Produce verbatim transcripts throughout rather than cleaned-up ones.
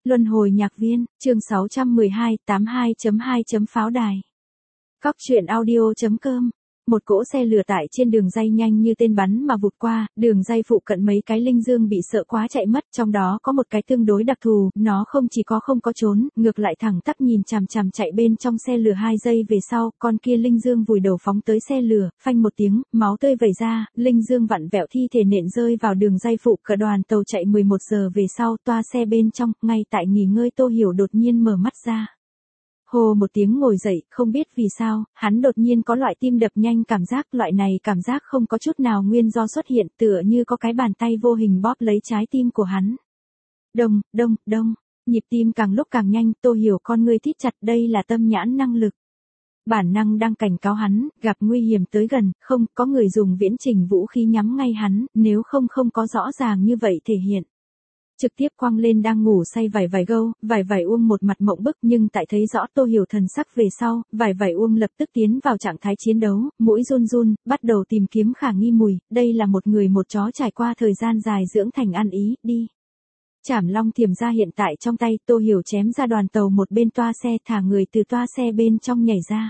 Luân hồi nhạc viên, chương sáu trăm mười hai, tám mươi hai chấm hai Pháo đài. Cóc truyện audio chấm com. Một cỗ xe lửa tải trên đường ray nhanh như tên bắn mà vụt qua, đường ray phụ cận mấy cái linh dương bị sợ quá chạy mất, trong đó có một cái tương đối đặc thù, nó không chỉ có không có trốn, ngược lại thẳng tắp nhìn chằm chằm chạy bên trong xe lửa hai giây về sau, con kia linh dương vùi đầu phóng tới xe lửa, phanh một tiếng, máu tươi vẩy ra, linh dương vặn vẹo thi thể nện rơi vào đường ray phụ, cả đoàn tàu chạy mười một giờ về sau, toa xe bên trong, ngay tại nghỉ ngơi Tô Hiểu đột nhiên mở mắt ra. Hồ một tiếng ngồi dậy, không biết vì sao, hắn đột nhiên có loại tim đập nhanh cảm giác, loại này cảm giác không có chút nào nguyên do xuất hiện, tựa như có cái bàn tay vô hình bóp lấy trái tim của hắn. Đông, đông, đông, nhịp tim càng lúc càng nhanh, Tô Hiểu con ngươi thít chặt, đây là tâm nhãn năng lực. Bản năng đang cảnh cáo hắn, gặp nguy hiểm tới gần, không, có người dùng viễn trình vũ khí nhắm ngay hắn, nếu không không có rõ ràng như vậy thể hiện. Trực tiếp quăng lên đang ngủ say vải vải gâu, vải vải uông một mặt mộng bức nhưng tại thấy rõ Tô Hiểu thần sắc về sau, vải vải uông lập tức tiến vào trạng thái chiến đấu, mũi run run, bắt đầu tìm kiếm khả nghi mùi, đây là một người một chó trải qua thời gian dài dưỡng thành ăn ý, đi. Trảm long thiềm ra hiện tại trong tay, Tô Hiểu chém ra đoàn tàu một bên toa xe, thả người từ toa xe bên trong nhảy ra.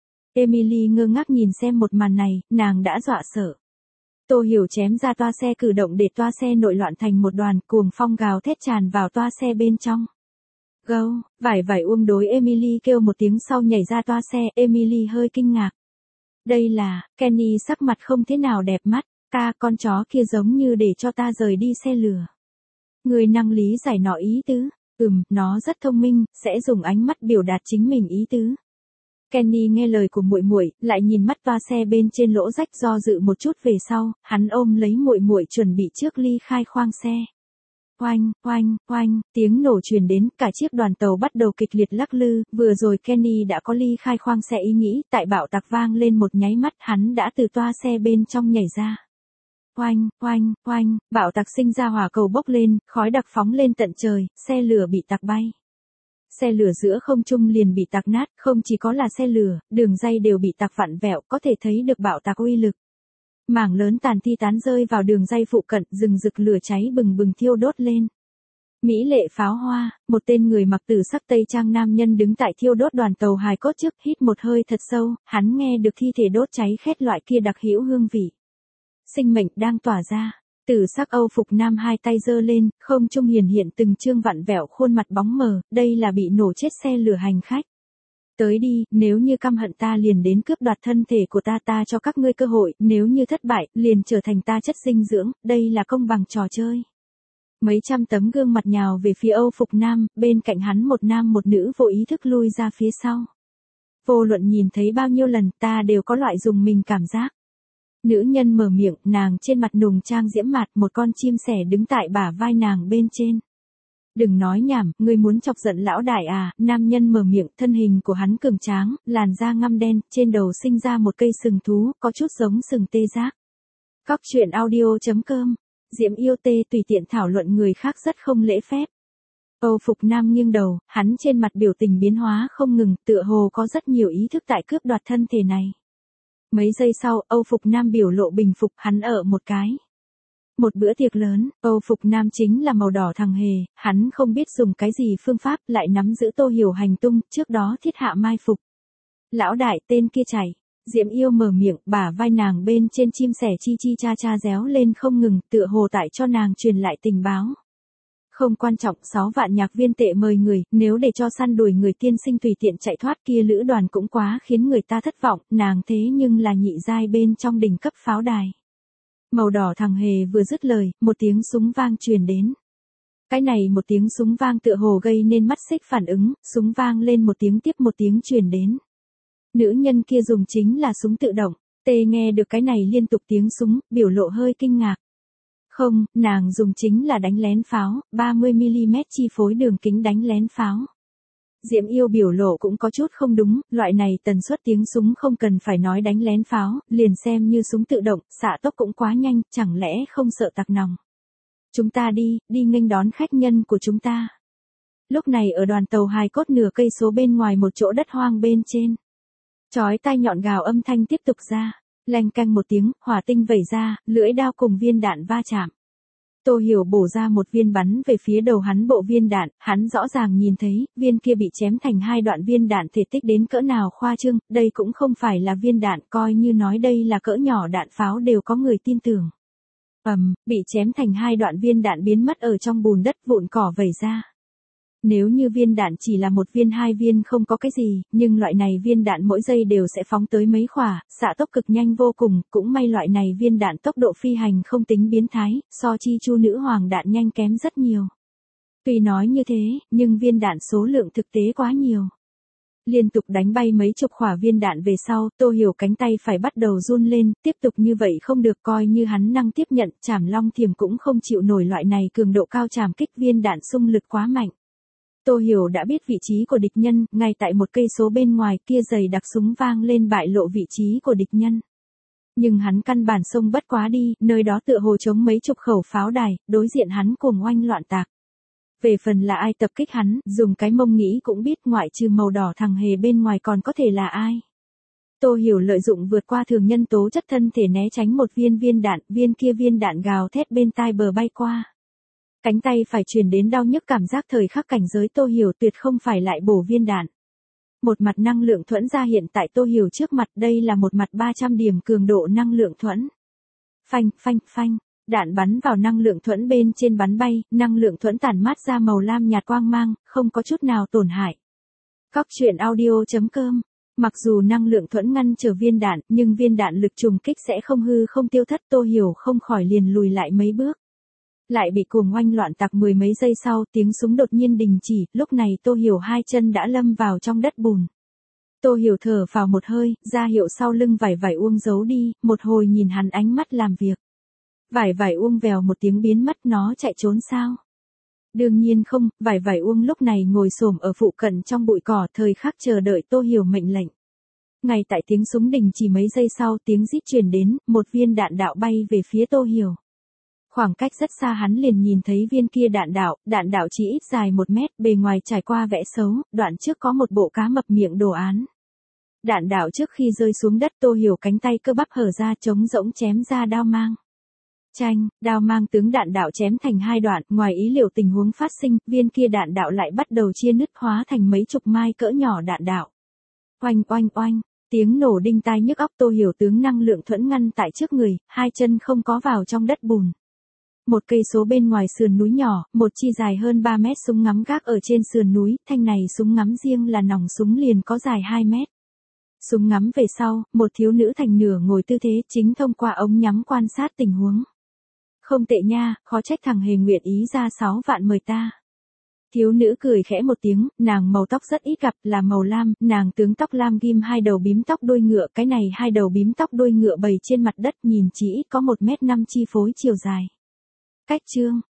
Emily ngơ ngác nhìn xem một màn này, nàng đã dọa sợ. Tô Hiểu chém ra toa xe cử động để toa xe nội loạn thành một đoàn, cuồng phong gào thét tràn vào toa xe bên trong. Gâu, vải vải uông đối Emily kêu một tiếng sau nhảy ra toa xe, Emily hơi kinh ngạc. Đây là, Kenny sắc mặt không thế nào đẹp mắt, ta con chó kia giống như để cho ta rời đi xe lửa. Người năng lý giải nọ ý tứ, ừm, nó rất thông minh, sẽ dùng ánh mắt biểu đạt chính mình ý tứ. Kenny nghe lời của muội muội, lại nhìn mắt toa xe bên trên lỗ rách do dự một chút về sau, hắn ôm lấy muội muội chuẩn bị trước ly khai khoang xe. Oanh, oanh, oanh, tiếng nổ truyền đến, cả chiếc đoàn tàu bắt đầu kịch liệt lắc lư, vừa rồi Kenny đã có ly khai khoang xe ý nghĩ, tại bạo tạc vang lên một nháy mắt, hắn đã từ toa xe bên trong nhảy ra. Oanh, oanh, oanh, bạo tạc sinh ra hỏa cầu bốc lên, khói đặc phóng lên tận trời, xe lửa bị tạc bay. Xe lửa giữa không trung liền bị tạc nát, không chỉ có là xe lửa, đường ray đều bị tạc vặn vẹo, có thể thấy được bạo tạc uy lực. Mảng lớn tàn thi tán rơi vào đường ray phụ cận, rừng rực lửa cháy bừng bừng thiêu đốt lên. Mỹ lệ pháo hoa, một tên người mặc tử sắc tây trang nam nhân đứng tại thiêu đốt đoàn tàu hài cốt trước, hít một hơi thật sâu, hắn nghe được thi thể đốt cháy khét loại kia đặc hữu hương vị. Sinh mệnh đang tỏa ra. Tử sắc Âu phục nam hai tay giơ lên, không trung hiển hiện từng chương vặn vẹo khuôn mặt bóng mờ, đây là bị nổ chết xe lửa hành khách. Tới đi, nếu như căm hận ta liền đến cướp đoạt thân thể của ta, ta cho các ngươi cơ hội, nếu như thất bại, liền trở thành ta chất dinh dưỡng, đây là công bằng trò chơi. Mấy trăm tấm gương mặt nhào về phía Âu phục nam, bên cạnh hắn một nam một nữ vô ý thức lui ra phía sau. Vô luận nhìn thấy bao nhiêu lần, ta đều có loại dùng mình cảm giác. Nữ nhân mở miệng, nàng trên mặt nùng trang diễm mạt, một con chim sẻ đứng tại bả vai nàng bên trên. Đừng nói nhảm, ngươi muốn chọc giận lão đại à, nam nhân mở miệng, thân hình của hắn cường tráng, làn da ngăm đen, trên đầu sinh ra một cây sừng thú, có chút giống sừng tê giác. Cóc truyện audio chấm com, Diễm yêu tê tùy tiện thảo luận người khác rất không lễ phép. Âu phục nam nghiêng đầu, hắn trên mặt biểu tình biến hóa không ngừng, tựa hồ có rất nhiều ý thức tại cướp đoạt thân thể này. Mấy giây sau, Âu phục nam biểu lộ bình phục, hắn ở một cái. Một bữa tiệc lớn, Âu phục nam chính là màu đỏ thằng hề, hắn không biết dùng cái gì phương pháp, lại nắm giữ Tô Hiểu hành tung, trước đó thiết hạ mai phục. Lão đại, tên kia chảy. Diễm yêu mở miệng, bả vai nàng bên trên chim sẻ chi chi cha cha réo lên không ngừng, tựa hồ tại cho nàng truyền lại tình báo. Không quan trọng, sáu vạn nhạc viên tệ mời người, nếu để cho săn đuổi người tiên sinh tùy tiện chạy thoát kia lữ đoàn cũng quá khiến người ta thất vọng, nàng thế nhưng là nhị giai bên trong đỉnh cấp pháo đài. Màu đỏ thằng hề vừa dứt lời, một tiếng súng vang truyền đến. Cái này một tiếng súng vang tựa hồ gây nên mắt xích phản ứng, súng vang lên một tiếng tiếp một tiếng truyền đến. Nữ nhân kia dùng chính là súng tự động, tê nghe được cái này liên tục tiếng súng, biểu lộ hơi kinh ngạc. Không, nàng dùng chính là đánh lén pháo, ba mươi mi li mét chi phối đường kính đánh lén pháo. Diễm yêu biểu lộ cũng có chút không đúng, loại này tần suất tiếng súng không cần phải nói đánh lén pháo, liền xem như súng tự động, xạ tốc cũng quá nhanh, chẳng lẽ không sợ tạc nòng. Chúng ta đi, đi nghênh đón khách nhân của chúng ta. Lúc này ở đoàn tàu hài cốt nửa cây số bên ngoài một chỗ đất hoang bên trên. Chói tai nhọn gào âm thanh tiếp tục ra. Leng canh một tiếng, hỏa tinh vẩy ra, lưỡi đao cùng viên đạn va chạm. Tô Hiểu bổ ra một viên bắn về phía đầu hắn, bộ viên đạn, hắn rõ ràng nhìn thấy, viên kia bị chém thành hai đoạn, viên đạn thể tích đến cỡ nào khoa trương, đây cũng không phải là viên đạn, coi như nói đây là cỡ nhỏ đạn pháo đều có người tin tưởng. Ầm, um, bị chém thành hai đoạn, viên đạn biến mất ở trong bùn đất, vụn cỏ vẩy ra. Nếu như viên đạn chỉ là một viên hai viên không có cái gì, nhưng loại này viên đạn mỗi giây đều sẽ phóng tới mấy khỏa, xạ tốc cực nhanh vô cùng, cũng may loại này viên đạn tốc độ phi hành không tính biến thái, so chi chu nữ hoàng đạn nhanh kém rất nhiều. Tuy nói như thế, nhưng viên đạn số lượng thực tế quá nhiều. Liên tục đánh bay mấy chục khỏa viên đạn về sau, Tô Hiểu cánh tay phải bắt đầu run lên, tiếp tục như vậy không được, coi như hắn năng tiếp nhận, Trảm Long Thiểm cũng không chịu nổi loại này cường độ cao trảm kích, viên đạn xung lực quá mạnh. Tô Hiểu đã biết vị trí của địch nhân, ngay tại một cây số bên ngoài, kia giày đặc súng vang lên bại lộ vị trí của địch nhân. Nhưng hắn căn bản xông bất quá đi, nơi đó tựa hồ chống mấy chục khẩu pháo đài, đối diện hắn cuồng oanh loạn tạc. Về phần là ai tập kích hắn, dùng cái mông nghĩ cũng biết, ngoại trừ màu đỏ thằng hề bên ngoài còn có thể là ai. Tô Hiểu lợi dụng vượt qua thường nhân tố chất thân thể né tránh một viên viên đạn, viên kia viên đạn gào thét bên tai bờ bay qua. Cánh tay phải truyền đến đau nhức cảm giác, thời khắc cảnh giới Tô Hiểu tuyệt không phải lại bổ viên đạn. Một mặt năng lượng thuẫn ra hiện tại Tô Hiểu trước mặt, đây là một mặt ba trăm điểm cường độ năng lượng thuẫn. Phanh, phanh, phanh, đạn bắn vào năng lượng thuẫn bên trên bắn bay, năng lượng thuẫn tản mát ra màu lam nhạt quang mang, không có chút nào tổn hại. Cóc truyện audio chấm com. Mặc dù năng lượng thuẫn ngăn trở viên đạn, nhưng viên đạn lực trùng kích sẽ không hư không tiêu thất, Tô Hiểu không khỏi liền lùi lại mấy bước. Lại bị cuồng oanh loạn tạc, mười mấy giây sau, tiếng súng đột nhiên đình chỉ, lúc này Tô Hiểu hai chân đã lâm vào trong đất bùn. Tô Hiểu thở vào một hơi, ra hiệu sau lưng vải vải uông giấu đi, một hồi nhìn hắn ánh mắt làm việc. Vải vải uông vèo một tiếng biến mất, nó chạy trốn sao? Đương nhiên không, vải vải uông lúc này ngồi xổm ở phụ cận trong bụi cỏ, thời khắc chờ đợi Tô Hiểu mệnh lệnh. Ngay tại tiếng súng đình chỉ mấy giây sau, tiếng rít truyền đến, một viên đạn đạo bay về phía Tô Hiểu. Khoảng cách rất xa hắn liền nhìn thấy viên kia đạn đạo, đạn đạo chỉ ít dài một mét, bề ngoài trải qua vẽ xấu, đoạn trước có một bộ cá mập miệng đồ án. Đạn đạo trước khi rơi xuống đất, Tô Hiểu cánh tay cơ bắp hở ra, trống rỗng chém ra đao mang. Chanh, đao mang tướng đạn đạo chém thành hai đoạn, ngoài ý liệu tình huống phát sinh, viên kia đạn đạo lại bắt đầu chia nứt hóa thành mấy chục mai cỡ nhỏ đạn đạo. Oanh oanh oanh, tiếng nổ đinh tai nhức óc, Tô Hiểu tướng năng lượng thuẫn ngăn tại trước người, hai chân không có vào trong đất bùn. Một cây số bên ngoài sườn núi nhỏ, một chi dài hơn ba mét súng ngắm gác ở trên sườn núi, thanh này súng ngắm riêng là nòng súng liền có dài hai mét. Súng ngắm về sau, một thiếu nữ thành nửa ngồi tư thế, chính thông qua ống nhắm quan sát tình huống. Không tệ nha, khó trách thằng hề nguyện ý ra sáu vạn mời ta. Thiếu nữ cười khẽ một tiếng, nàng màu tóc rất ít gặp, là màu lam, nàng tướng tóc lam ghim hai đầu bím tóc đuôi ngựa, cái này hai đầu bím tóc đuôi ngựa bày trên mặt đất, nhìn chỉ ít có một mét năm chi phối chiều dài. Cách chương,